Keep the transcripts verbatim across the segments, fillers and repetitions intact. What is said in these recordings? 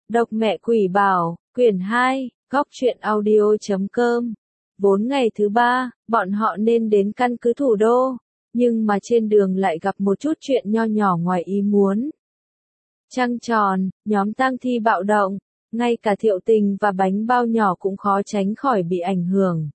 Độc mẹ quỷ bảo, quyển hai, góc truyện audio chấm com. Vốn ngày thứ ba, bọn họ nên đến căn cứ thủ đô, nhưng mà trên đường lại gặp một chút chuyện nho nhỏ ngoài ý muốn. Trăng tròn, nhóm tang thi bạo động, ngay cả Thiệu Tình và bánh bao nhỏ cũng khó tránh khỏi bị ảnh hưởng.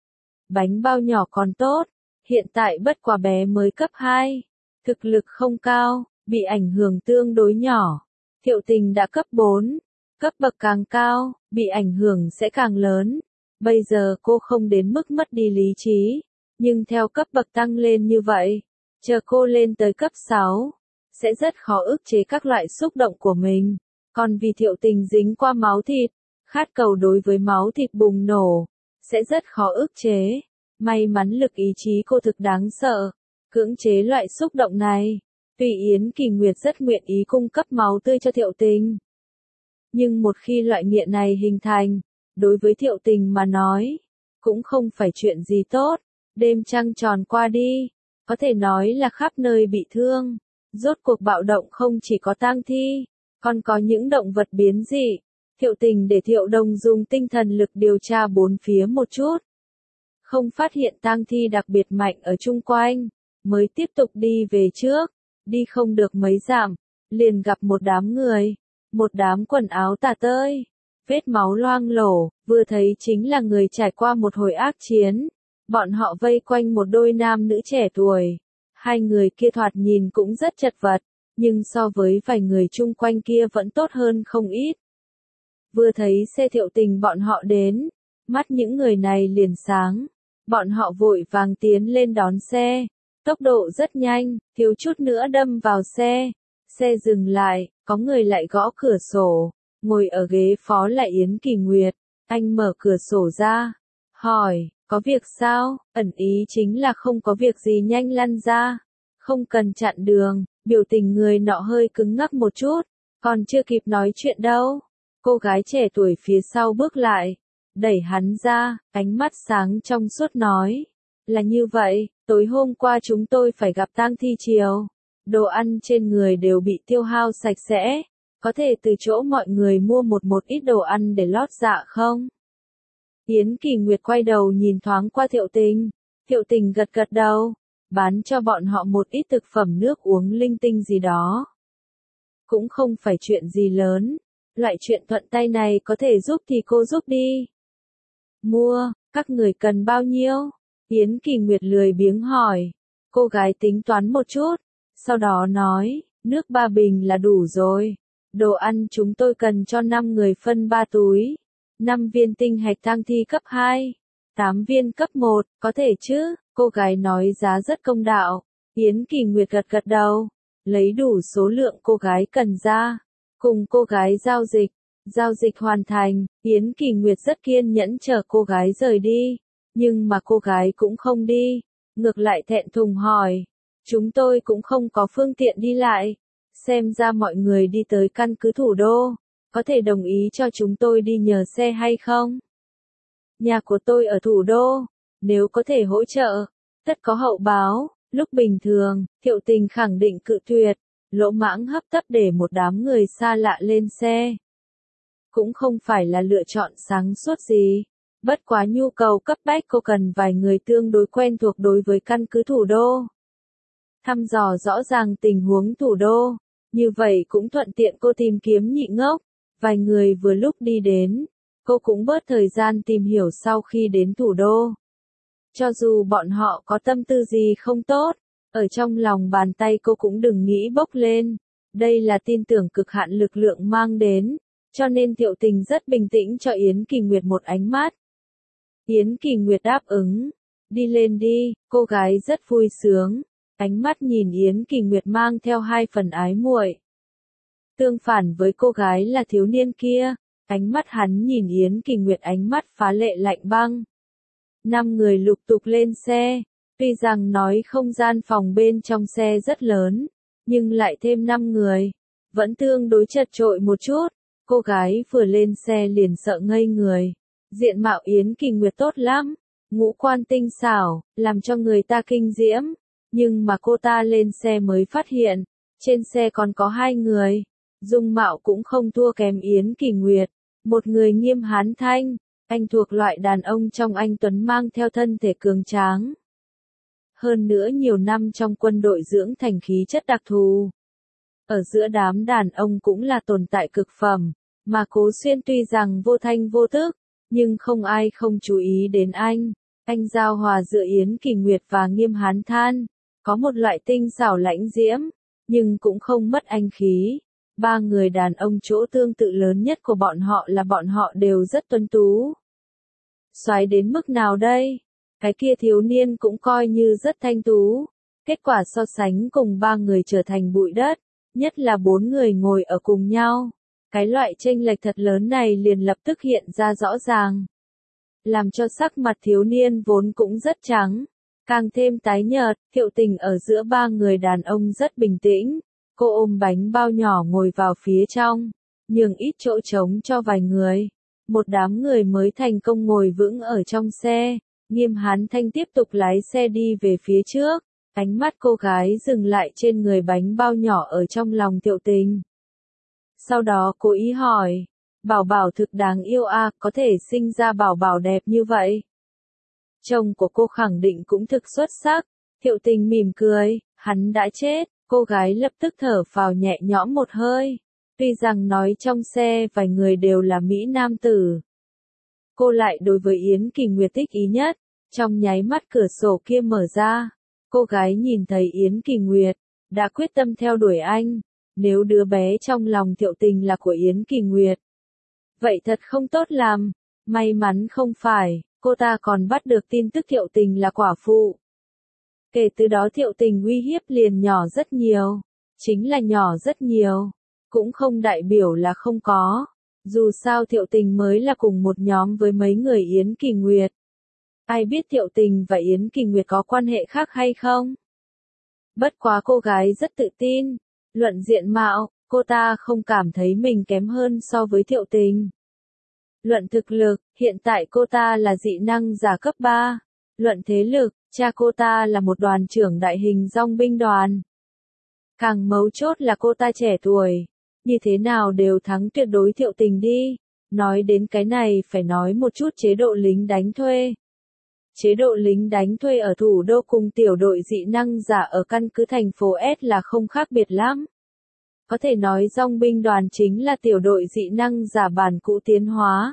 Bánh bao nhỏ còn tốt, hiện tại bất quá bé mới cấp hai, thực lực không cao, bị ảnh hưởng tương đối nhỏ. Thiệu Tình đã cấp bốn, cấp bậc càng cao, bị ảnh hưởng sẽ càng lớn. Bây giờ cô không đến mức mất đi lý trí, nhưng theo cấp bậc tăng lên như vậy, chờ cô lên tới cấp sáu, sẽ rất khó ức chế các loại xúc động của mình. Còn vì Thiệu Tình dính qua máu thịt, khát cầu đối với máu thịt bùng nổ, sẽ rất khó ức chế. May mắn lực ý chí cô thực đáng sợ, cưỡng chế loại xúc động này. Tuy Yến Kỳ Nguyệt rất nguyện ý cung cấp máu tươi cho Thiệu Tình, nhưng một khi loại nghiện này hình thành, đối với Thiệu Tình mà nói, cũng không phải chuyện gì tốt. Đêm trăng tròn qua đi, có thể nói là khắp nơi bị thương. Rốt cuộc bạo động không chỉ có tang thi, còn có những động vật biến dị. Thiệu Tình để Thiệu Đông dùng tinh thần lực điều tra bốn phía một chút, không phát hiện tang thi đặc biệt mạnh ở chung quanh, mới tiếp tục đi về trước. Đi không được mấy dặm, liền gặp một đám người, một đám quần áo tả tơi, vết máu loang lổ, vừa thấy chính là người trải qua một hồi ác chiến. Bọn họ vây quanh một đôi nam nữ trẻ tuổi, hai người kia thoạt nhìn cũng rất chật vật, nhưng so với vài người chung quanh kia vẫn tốt hơn không ít. Vừa thấy xe Thiệu Tình bọn họ đến, mắt những người này liền sáng, bọn họ vội vàng tiến lên đón xe. Tốc độ rất nhanh, thiếu chút nữa đâm vào xe. Xe dừng lại, có người lại gõ cửa sổ. Ngồi ở ghế phó là Yến Kỳ Nguyệt. Anh mở cửa sổ ra, hỏi, có việc sao? Ẩn ý chính là không có việc gì, nhanh lăn ra. Không cần chặn đường. Biểu tình người nọ hơi cứng ngắc một chút. Còn chưa kịp nói chuyện đâu. Cô gái trẻ tuổi phía sau bước lại, đẩy hắn ra, ánh mắt sáng trong suốt nói. Là như vậy, tối hôm qua chúng tôi phải gặp tang thi chiều. Đồ ăn trên người đều bị tiêu hao sạch sẽ. Có thể từ chỗ mọi người mua một một ít đồ ăn để lót dạ không? Yến Kỳ Nguyệt quay đầu nhìn thoáng qua Thiệu Tình. Thiệu Tình gật gật đầu, bán cho bọn họ một ít thực phẩm nước uống linh tinh gì đó. Cũng không phải chuyện gì lớn. Loại chuyện thuận tay này có thể giúp thì cô giúp đi. Mua, các người cần bao nhiêu? Yến Kỳ Nguyệt lười biếng hỏi. Cô gái tính toán một chút, sau đó nói, nước ba bình là đủ rồi. Đồ ăn chúng tôi cần cho năm người phân ba túi. năm viên tinh hạch tang thi cấp hai, tám viên cấp một, có thể chứ? Cô gái nói giá rất công đạo. Yến Kỳ Nguyệt gật gật đầu, lấy đủ số lượng cô gái cần ra, cùng cô gái giao dịch. Giao dịch hoàn thành, Yến Kỳ Nguyệt rất kiên nhẫn chờ cô gái rời đi. Nhưng mà cô gái cũng không đi, ngược lại thẹn thùng hỏi, chúng tôi cũng không có phương tiện đi lại, xem ra mọi người đi tới căn cứ thủ đô, có thể đồng ý cho chúng tôi đi nhờ xe hay không? Nhà của tôi ở thủ đô, nếu có thể hỗ trợ, tất có hậu báo. Lúc bình thường, Thiệu Tình khẳng định cự tuyệt, lỗ mãng hấp tấp để một đám người xa lạ lên xe. Cũng không phải là lựa chọn sáng suốt gì. Bất quá nhu cầu cấp bách cô cần vài người tương đối quen thuộc đối với căn cứ thủ đô. Thăm dò rõ ràng tình huống thủ đô, như vậy cũng thuận tiện cô tìm kiếm nhị ngốc. Vài người vừa lúc đi đến, cô cũng bớt thời gian tìm hiểu sau khi đến thủ đô. Cho dù bọn họ có tâm tư gì không tốt, ở trong lòng bàn tay cô cũng đừng nghĩ bốc lên. Đây là tin tưởng cực hạn lực lượng mang đến, cho nên Thiệu Tình rất bình tĩnh cho Yến Kỳ Nguyệt một ánh mắt. Yến Kỳ Nguyệt đáp ứng, đi lên đi, cô gái rất vui sướng, ánh mắt nhìn Yến Kỳ Nguyệt mang theo hai phần ái muội. Tương phản với cô gái là thiếu niên kia, ánh mắt hắn nhìn Yến Kỳ Nguyệt ánh mắt phá lệ lạnh băng. Năm người lục tục lên xe, tuy rằng nói không gian phòng bên trong xe rất lớn, nhưng lại thêm năm người, vẫn tương đối chật chội một chút. Cô gái vừa lên xe liền sợ ngây người. Diện mạo Yến Kỳ Nguyệt tốt lắm, ngũ quan tinh xảo, làm cho người ta kinh diễm. Nhưng mà cô ta lên xe mới phát hiện, trên xe còn có hai người. dung mạo cũng không thua kém Yến Kỳ Nguyệt, một người nghiêm hán thanh, anh thuộc loại đàn ông trong anh tuấn mang theo thân thể cường tráng. Hơn nữa nhiều năm trong quân đội dưỡng thành khí chất đặc thù. Ở giữa đám đàn ông cũng là tồn tại cực phẩm, mà Cố Xuyên tuy rằng vô thanh vô tức, nhưng không ai không chú ý đến anh. Anh giao hòa giữa Yến Kỳ Nguyệt và Nghiêm Hán Than, có một loại tinh xảo lãnh diễm, nhưng cũng không mất anh khí. Ba người đàn ông chỗ tương tự lớn nhất của bọn họ là bọn họ đều rất tuấn tú. Soái đến mức nào đây? Cái kia thiếu niên cũng coi như rất thanh tú. Kết quả so sánh cùng ba người trở thành bụi đất, nhất là bốn người ngồi ở cùng nhau. Cái loại chênh lệch thật lớn này liền lập tức hiện ra rõ ràng. Làm cho sắc mặt thiếu niên vốn cũng rất trắng, càng thêm tái nhợt. Thiệu Tình ở giữa ba người đàn ông rất bình tĩnh. Cô ôm bánh bao nhỏ ngồi vào phía trong, nhường ít chỗ trống cho vài người. Một đám người mới thành công ngồi vững ở trong xe. Nghiêm Hán Thanh tiếp tục lái xe đi về phía trước. Ánh mắt cô gái dừng lại trên người bánh bao nhỏ ở trong lòng Thiệu Tình. Sau đó cố ý hỏi, bảo bảo thực đáng yêu à, có thể sinh ra bảo bảo đẹp như vậy. Chồng của cô khẳng định cũng thực xuất sắc. Thiệu Tình mỉm cười, hắn đã chết. Cô gái lập tức thở phào nhẹ nhõm một hơi. Tuy rằng nói trong xe vài người đều là Mỹ nam tử, cô lại đối với Yến Kỳ Nguyệt thích ý nhất. Trong nháy mắt cửa sổ kia mở ra, cô gái nhìn thấy Yến Kỳ Nguyệt, đã quyết tâm theo đuổi anh. Nếu đứa bé trong lòng Thiệu Tình là của Yến Kỳ Nguyệt, vậy thật không tốt làm. May mắn không phải, cô ta còn bắt được tin tức Thiệu Tình là quả phụ. Kể từ đó Thiệu Tình uy hiếp liền nhỏ rất nhiều. Chính là nhỏ rất nhiều, cũng không đại biểu là không có. Dù sao Thiệu Tình mới là cùng một nhóm với mấy người Yến Kỳ Nguyệt. Ai biết Thiệu Tình và Yến Kỳ Nguyệt có quan hệ khác hay không? Bất quá cô gái rất tự tin. Luận diện mạo, cô ta không cảm thấy mình kém hơn so với Thiệu Tình. Luận thực lực, hiện tại cô ta là dị năng giả cấp ba. Luận thế lực, cha cô ta là một đoàn trưởng đại hình dòng binh đoàn. Càng mấu chốt là cô ta trẻ tuổi. Như thế nào đều thắng tuyệt đối Thiệu Tình đi. Nói đến cái này phải nói một chút chế độ lính đánh thuê. Chế độ lính đánh thuê ở thủ đô cùng tiểu đội dị năng giả ở căn cứ thành phố S là không khác biệt lắm. Có thể nói dòng binh đoàn chính là tiểu đội dị năng giả bản cũ tiến hóa.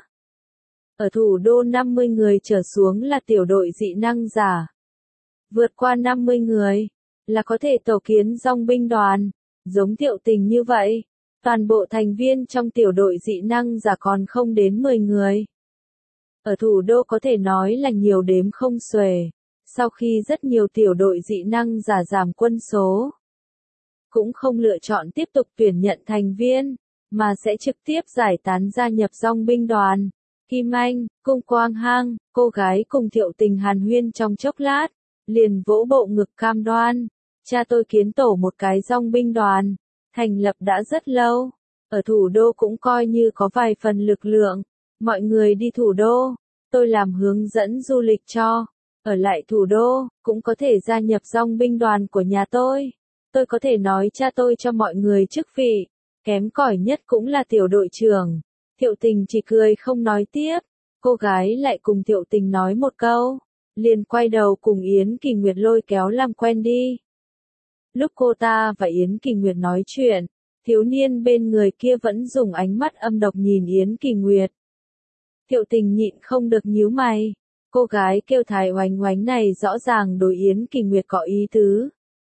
Ở thủ đô năm mươi người trở xuống là tiểu đội dị năng giả. Vượt qua năm mươi người là có thể tổ kiến dòng binh đoàn. Giống Thiệu Tình như vậy, toàn bộ thành viên trong tiểu đội dị năng giả còn không đến mười người. Ở thủ đô có thể nói là nhiều đếm không xuể. Sau khi rất nhiều tiểu đội dị năng giả giảm quân số, cũng không lựa chọn tiếp tục tuyển nhận thành viên, mà sẽ trực tiếp giải tán gia nhập dòng binh đoàn. Kim Anh, Cung Quang Hang, cô gái cùng Thiệu Tình hàn huyên trong chốc lát, liền vỗ bộ ngực cam đoan. Cha tôi kiến tổ một cái dòng binh đoàn, thành lập đã rất lâu, ở thủ đô cũng coi như có vài phần lực lượng. Mọi người đi thủ đô, tôi làm hướng dẫn du lịch cho. Ở lại thủ đô, cũng có thể gia nhập dòng binh đoàn của nhà tôi. Tôi có thể nói cha tôi cho mọi người chức vị, kém cỏi nhất cũng là tiểu đội trưởng. Thiệu Tình chỉ cười không nói tiếp. Cô gái lại cùng Thiệu Tình nói một câu, liền quay đầu cùng Yến Kỳ Nguyệt lôi kéo làm quen đi. Lúc cô ta và Yến Kỳ Nguyệt nói chuyện, thiếu niên bên người kia vẫn dùng ánh mắt âm độc nhìn Yến Kỳ Nguyệt. Thiệu Tình nhịn không được nhíu mày. Cô gái kêu Thái Oánh Oánh này rõ ràng đối Yến Kỳ Nguyệt có ý tứ.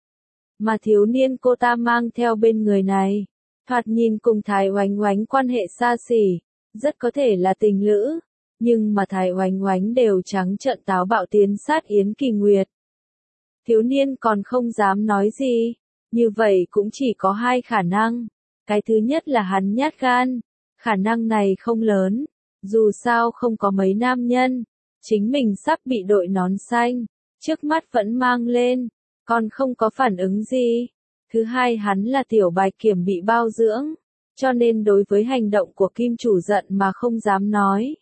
Mà thiếu niên cô ta mang theo bên người này, thoạt nhìn cùng Thái Oánh Oánh quan hệ xa xỉ, rất có thể là tình lữ. Nhưng mà Thái Oánh Oánh đều trắng trợn táo bạo tiến sát Yến Kỳ Nguyệt. Thiếu niên còn không dám nói gì. Như vậy cũng chỉ có hai khả năng. Cái thứ nhất là hắn nhát gan. Khả năng này không lớn. Dù sao không có mấy nam nhân. Chính mình sắp bị đội nón xanh trước mắt vẫn mang lên, còn không có phản ứng gì. Thứ hai hắn là tiểu bạch kiểm bị bao dưỡng, cho nên đối với hành động của kim chủ giận mà không dám nói.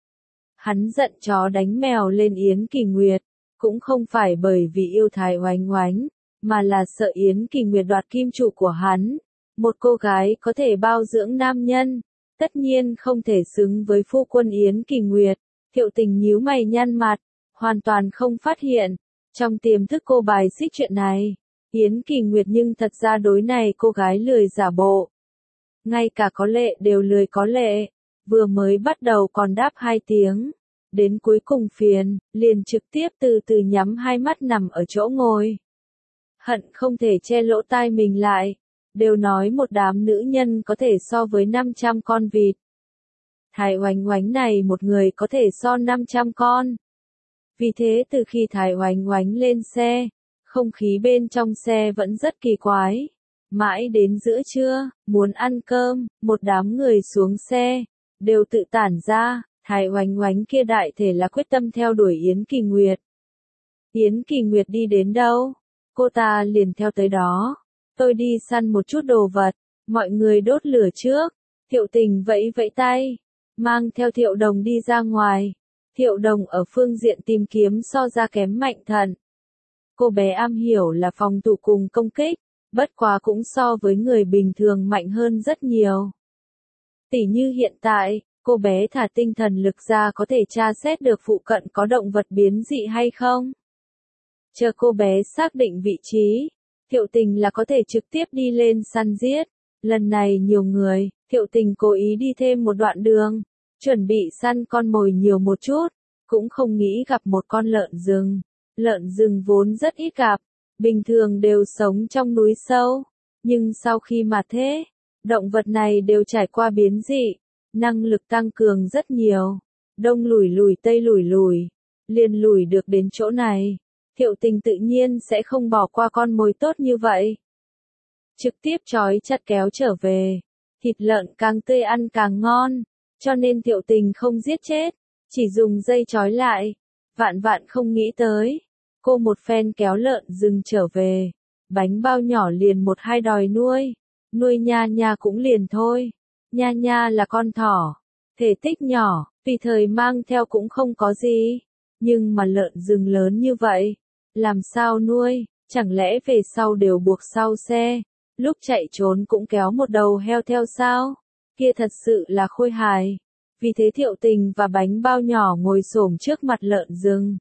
Hắn giận chó đánh mèo lên Yến Kỳ Nguyệt, cũng không phải bởi vì yêu Thái Oánh Oánh, mà là sợ Yến Kỳ Nguyệt đoạt kim chủ của hắn. Một cô gái có thể bao dưỡng nam nhân, tất nhiên không thể xứng với phu quân Yến Kỳ Nguyệt. Thiệu Tình nhíu mày nhăn mặt, hoàn toàn không phát hiện. Trong tiềm thức cô bài xích chuyện này. Yến Kỳ Nguyệt nhưng thật ra đối này cô gái lười giả bộ. Ngay cả có lệ đều lười có lệ. Vừa mới bắt đầu còn đáp hai tiếng. Đến cuối cùng phiền, liền trực tiếp từ từ nhắm hai mắt nằm ở chỗ ngồi. Hận không thể che lỗ tai mình lại. Đều nói một đám nữ nhân có thể so với năm trăm con vịt. Thái Oánh Oánh này một người có thể so năm trăm con. Vì thế từ khi Thái Oánh Oánh lên xe, không khí bên trong xe vẫn rất kỳ quái. Mãi đến giữa trưa, muốn ăn cơm, một đám người xuống xe, đều tự tản ra. Thái Oánh Oánh kia đại thể là quyết tâm theo đuổi Yến Kỳ Nguyệt. Yến Kỳ Nguyệt đi đến đâu, cô ta liền theo tới đó. Tôi đi săn một chút đồ vật, mọi người đốt lửa trước. Thiệu Tình vẫy vẫy tay, mang theo Thiệu Đồng đi ra ngoài. Thiệu Đồng ở phương diện tìm kiếm so ra kém Mạnh Thận. Cô bé am hiểu là phòng thủ cùng công kích, bất quá cũng so với người bình thường mạnh hơn rất nhiều. Tỉ như hiện tại, cô bé thả tinh thần lực ra có thể tra xét được phụ cận có động vật biến dị hay không. Chờ cô bé xác định vị trí, Thiệu Tình là có thể trực tiếp đi lên săn giết. Lần này nhiều người, Thiệu Tình cố ý đi thêm một đoạn đường, chuẩn bị săn con mồi nhiều một chút, cũng không nghĩ gặp một con lợn rừng. Lợn rừng vốn rất ít gặp, bình thường đều sống trong núi sâu, nhưng sau khi mà thế, động vật này đều trải qua biến dị, năng lực tăng cường rất nhiều, đông lùi lùi tây lùi lùi, liền lùi được đến chỗ này. Thiệu Tình tự nhiên sẽ không bỏ qua con mồi tốt như vậy. Trực tiếp trói chặt kéo trở về, thịt lợn càng tươi ăn càng ngon, cho nên Thiệu Tình không giết chết, chỉ dùng dây trói lại. Vạn vạn không nghĩ tới, cô một phen kéo lợn rừng trở về, bánh bao nhỏ liền một hai đòi nuôi, nuôi Nha Nha cũng liền thôi. Nha Nha là con thỏ, thể tích nhỏ, tùy thời mang theo cũng không có gì, nhưng mà lợn rừng lớn như vậy, làm sao nuôi, chẳng lẽ về sau đều buộc sau xe, lúc chạy trốn cũng kéo một đầu heo theo sao, kia thật sự là khôi hài. Vì thế Thiệu Tình và bánh bao nhỏ ngồi xổm trước mặt lợn rừng.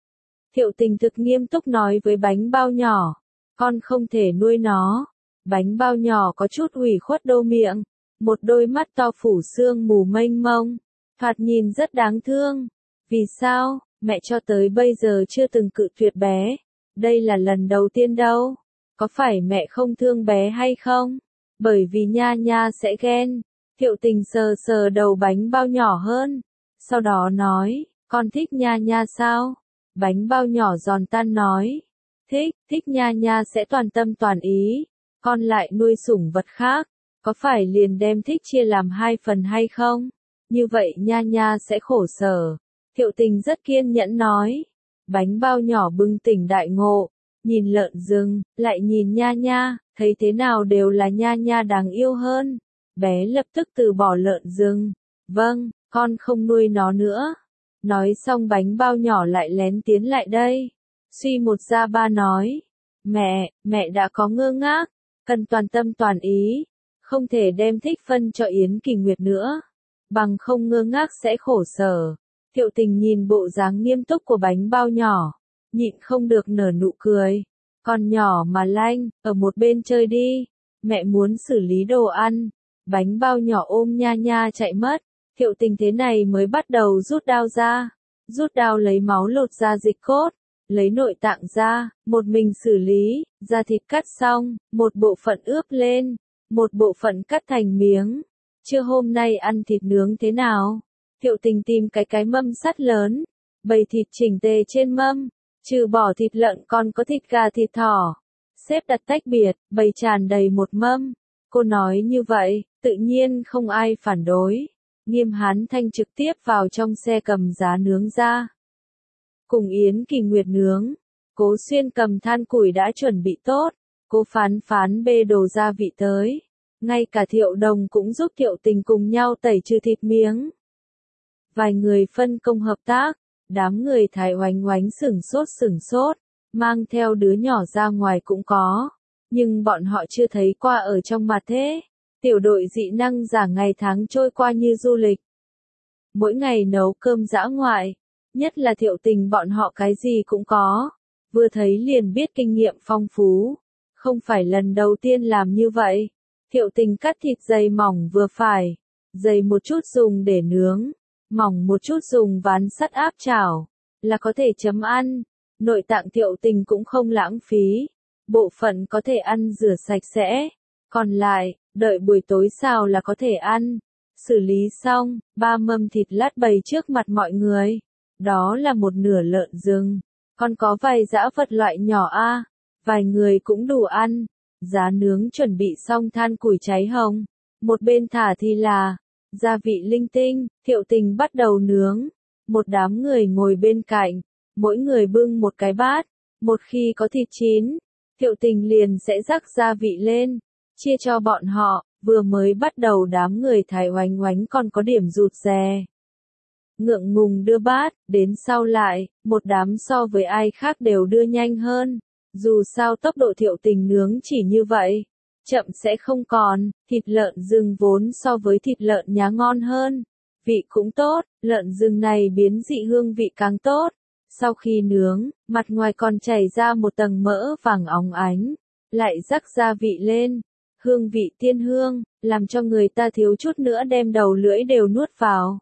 Thiệu Tình thực nghiêm túc nói với bánh bao nhỏ, con không thể nuôi nó. Bánh bao nhỏ có chút ủy khuất đô miệng, một đôi mắt to phủ sương mù mênh mông, thoạt nhìn rất đáng thương. Vì sao, mẹ cho tới bây giờ chưa từng cự tuyệt bé, đây là lần đầu tiên đâu. Có phải mẹ không thương bé hay không? Bởi vì Nha Nha sẽ ghen. Thiệu Tình sờ sờ đầu bánh bao nhỏ hơn, sau đó nói, con thích Nha Nha sao? Bánh bao nhỏ giòn tan nói, thích, thích Nha Nha sẽ toàn tâm toàn ý, con lại nuôi sủng vật khác, có phải liền đem thích chia làm hai phần hay không? Như vậy Nha Nha sẽ khổ sở. Thiệu Tình rất kiên nhẫn nói, bánh bao nhỏ bừng tỉnh đại ngộ, nhìn lợn rừng, lại nhìn Nha Nha, thấy thế nào đều là Nha Nha đáng yêu hơn. Bé lập tức từ bỏ lợn rừng. Vâng, con không nuôi nó nữa. Nói xong bánh bao nhỏ lại lén tiến lại đây. Suy một ra ba nói. Mẹ, mẹ đã có ngơ ngác. Cần toàn tâm toàn ý. Không thể đem thích phân cho Yến Kỳ Nguyệt nữa. Bằng không ngơ ngác sẽ khổ sở. Thiệu Tình nhìn bộ dáng nghiêm túc của bánh bao nhỏ. Nhịn không được nở nụ cười. Con nhỏ mà lanh, ở một bên chơi đi. Mẹ muốn xử lý đồ ăn. Bánh bao nhỏ ôm Nha Nha chạy mất. Thiệu Tình thế này mới bắt đầu rút đao ra. Rút đao lấy máu lột ra dịch cốt. Lấy nội tạng ra, một mình xử lý, da thịt cắt xong, một bộ phận ướp lên, một bộ phận cắt thành miếng. Trưa hôm nay ăn thịt nướng thế nào? Thiệu Tình tìm cái cái mâm sắt lớn, bày thịt chỉnh tề trên mâm, trừ bỏ thịt lợn còn có thịt gà thịt thỏ. Xếp đặt tách biệt, bày tràn đầy một mâm. Cô nói như vậy, tự nhiên không ai phản đối. Nghiêm Hán Thanh trực tiếp vào trong xe cầm giá nướng ra. Cùng Yến Kỳ Nguyệt nướng. Cố Xuyên cầm than củi đã chuẩn bị tốt. Cố Phán Phán bê đồ gia vị tới. Ngay cả Thiệu Đồng cũng giúp Thiệu Tình cùng nhau tẩy trừ thịt miếng. Vài người phân công hợp tác. Đám người Thái Oánh Oánh sửng sốt sửng sốt. Mang theo đứa nhỏ ra ngoài cũng có. Nhưng bọn họ chưa thấy qua ở trong mặt thế. Tiểu đội dị năng giả ngày tháng trôi qua như du lịch. Mỗi ngày nấu cơm dã ngoại, nhất là Thiệu Tình bọn họ cái gì cũng có. Vừa thấy liền biết kinh nghiệm phong phú. Không phải lần đầu tiên làm như vậy. Thiệu Tình cắt thịt dày mỏng vừa phải. Dày một chút dùng để nướng. Mỏng một chút dùng ván sắt áp chảo. Là có thể chấm ăn. Nội tạng Thiệu Tình cũng không lãng phí. Bộ phận có thể ăn rửa sạch sẽ. Còn lại, đợi buổi tối xào là có thể ăn. Xử lý xong, ba mâm thịt lát bày trước mặt mọi người. Đó là một nửa lợn rừng. Còn có vài dã vật loại nhỏ a, vài người cũng đủ ăn. Giá nướng chuẩn bị xong than củi cháy hồng. Một bên thả thì là gia vị linh tinh, Thiệu Tình bắt đầu nướng. Một đám người ngồi bên cạnh, mỗi người bưng một cái bát. Một khi có thịt chín, Thiệu Tình liền sẽ rắc gia vị lên, chia cho bọn họ. Vừa mới bắt đầu đám người thái oánh oánh còn có điểm rụt rè. Ngượng ngùng đưa bát, đến sau lại, một đám so với ai khác đều đưa nhanh hơn. Dù sao tốc độ Thiệu Tình nướng chỉ như vậy, chậm sẽ không còn. Thịt lợn rừng vốn so với thịt lợn nhá ngon hơn. Vị cũng tốt, lợn rừng này biến dị hương vị càng tốt. Sau khi nướng, mặt ngoài còn chảy ra một tầng mỡ vàng óng ánh, lại rắc gia vị lên. Hương vị tiên hương, làm cho người ta thiếu chút nữa đem đầu lưỡi đều nuốt vào.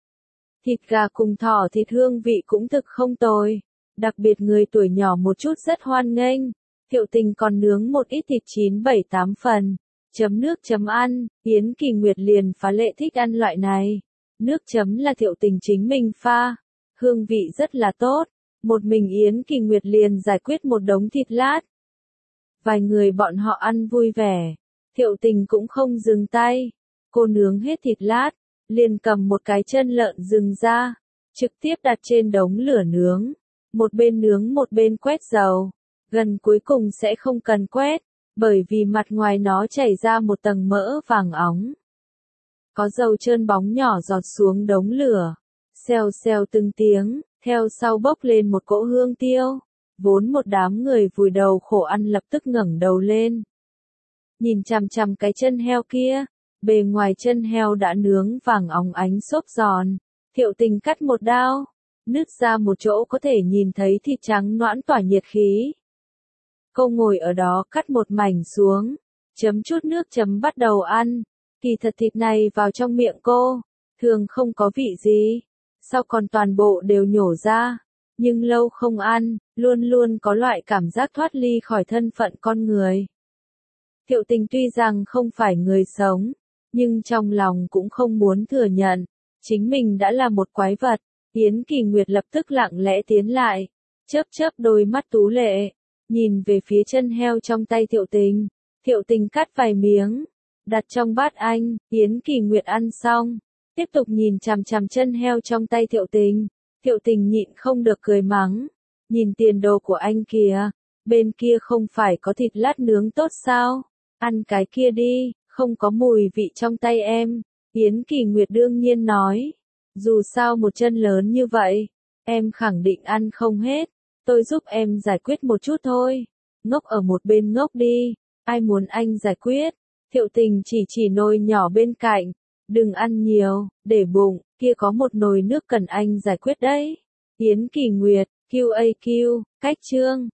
Thịt gà cùng thỏ thịt hương vị cũng thực không tồi. Đặc biệt người tuổi nhỏ một chút rất hoan nghênh. Thiệu Tình còn nướng một ít thịt chín bảy tám phần. Chấm nước chấm ăn, Yến Kỳ Nguyệt liền phá lệ thích ăn loại này. Nước chấm là Thiệu Tình chính mình pha. Hương vị rất là tốt. Một mình Yến Kỳ Nguyệt liền giải quyết một đống thịt lát. Vài người bọn họ ăn vui vẻ. Thiệu Tình cũng không dừng tay. Cô nướng hết thịt lát, liền cầm một cái chân lợn rừng ra, trực tiếp đặt trên đống lửa nướng. Một bên nướng một bên quét dầu. Gần cuối cùng sẽ không cần quét, bởi vì mặt ngoài nó chảy ra một tầng mỡ vàng óng. Có dầu trơn bóng nhỏ giọt xuống đống lửa. Xèo xèo từng tiếng, theo sau bốc lên một cỗ hương tiêu. Vốn một đám người vùi đầu khổ ăn lập tức ngẩng đầu lên. Nhìn chằm chằm cái chân heo kia, bề ngoài chân heo đã nướng vàng óng ánh xốp giòn. Thiệu Tình cắt một đao, nứt ra một chỗ có thể nhìn thấy thịt trắng nõn tỏa nhiệt khí. Cô ngồi ở đó cắt một mảnh xuống, chấm chút nước chấm bắt đầu ăn. Kỳ thật thịt này vào trong miệng cô, thường không có vị gì, sau còn toàn bộ đều nhổ ra. Nhưng lâu không ăn, luôn luôn có loại cảm giác thoát ly khỏi thân phận con người. Thiệu Tình tuy rằng không phải người sống, nhưng trong lòng cũng không muốn thừa nhận, chính mình đã là một quái vật. Yến Kỳ Nguyệt lập tức lặng lẽ tiến lại, chớp chớp đôi mắt tú lệ, nhìn về phía chân heo trong tay Thiệu Tình. Thiệu Tình cắt vài miếng, đặt trong bát anh. Yến Kỳ Nguyệt ăn xong, tiếp tục nhìn chằm chằm chân heo trong tay Thiệu Tình. Thiệu Tình nhịn không được cười mắng, nhìn tiền đồ của anh kìa, bên kia không phải có thịt lát nướng tốt sao, ăn cái kia đi, không có mùi vị trong tay em. Yến Kỳ Nguyệt đương nhiên nói, dù sao một chân lớn như vậy, em khẳng định ăn không hết, tôi giúp em giải quyết một chút thôi. Ngốc ở một bên ngốc đi, ai muốn anh giải quyết. Thiệu Tình chỉ chỉ nồi nhỏ bên cạnh, đừng ăn nhiều, để bụng, kia có một nồi nước cần anh giải quyết đấy. Yến Kỳ Nguyệt, quy a quy, cách chương.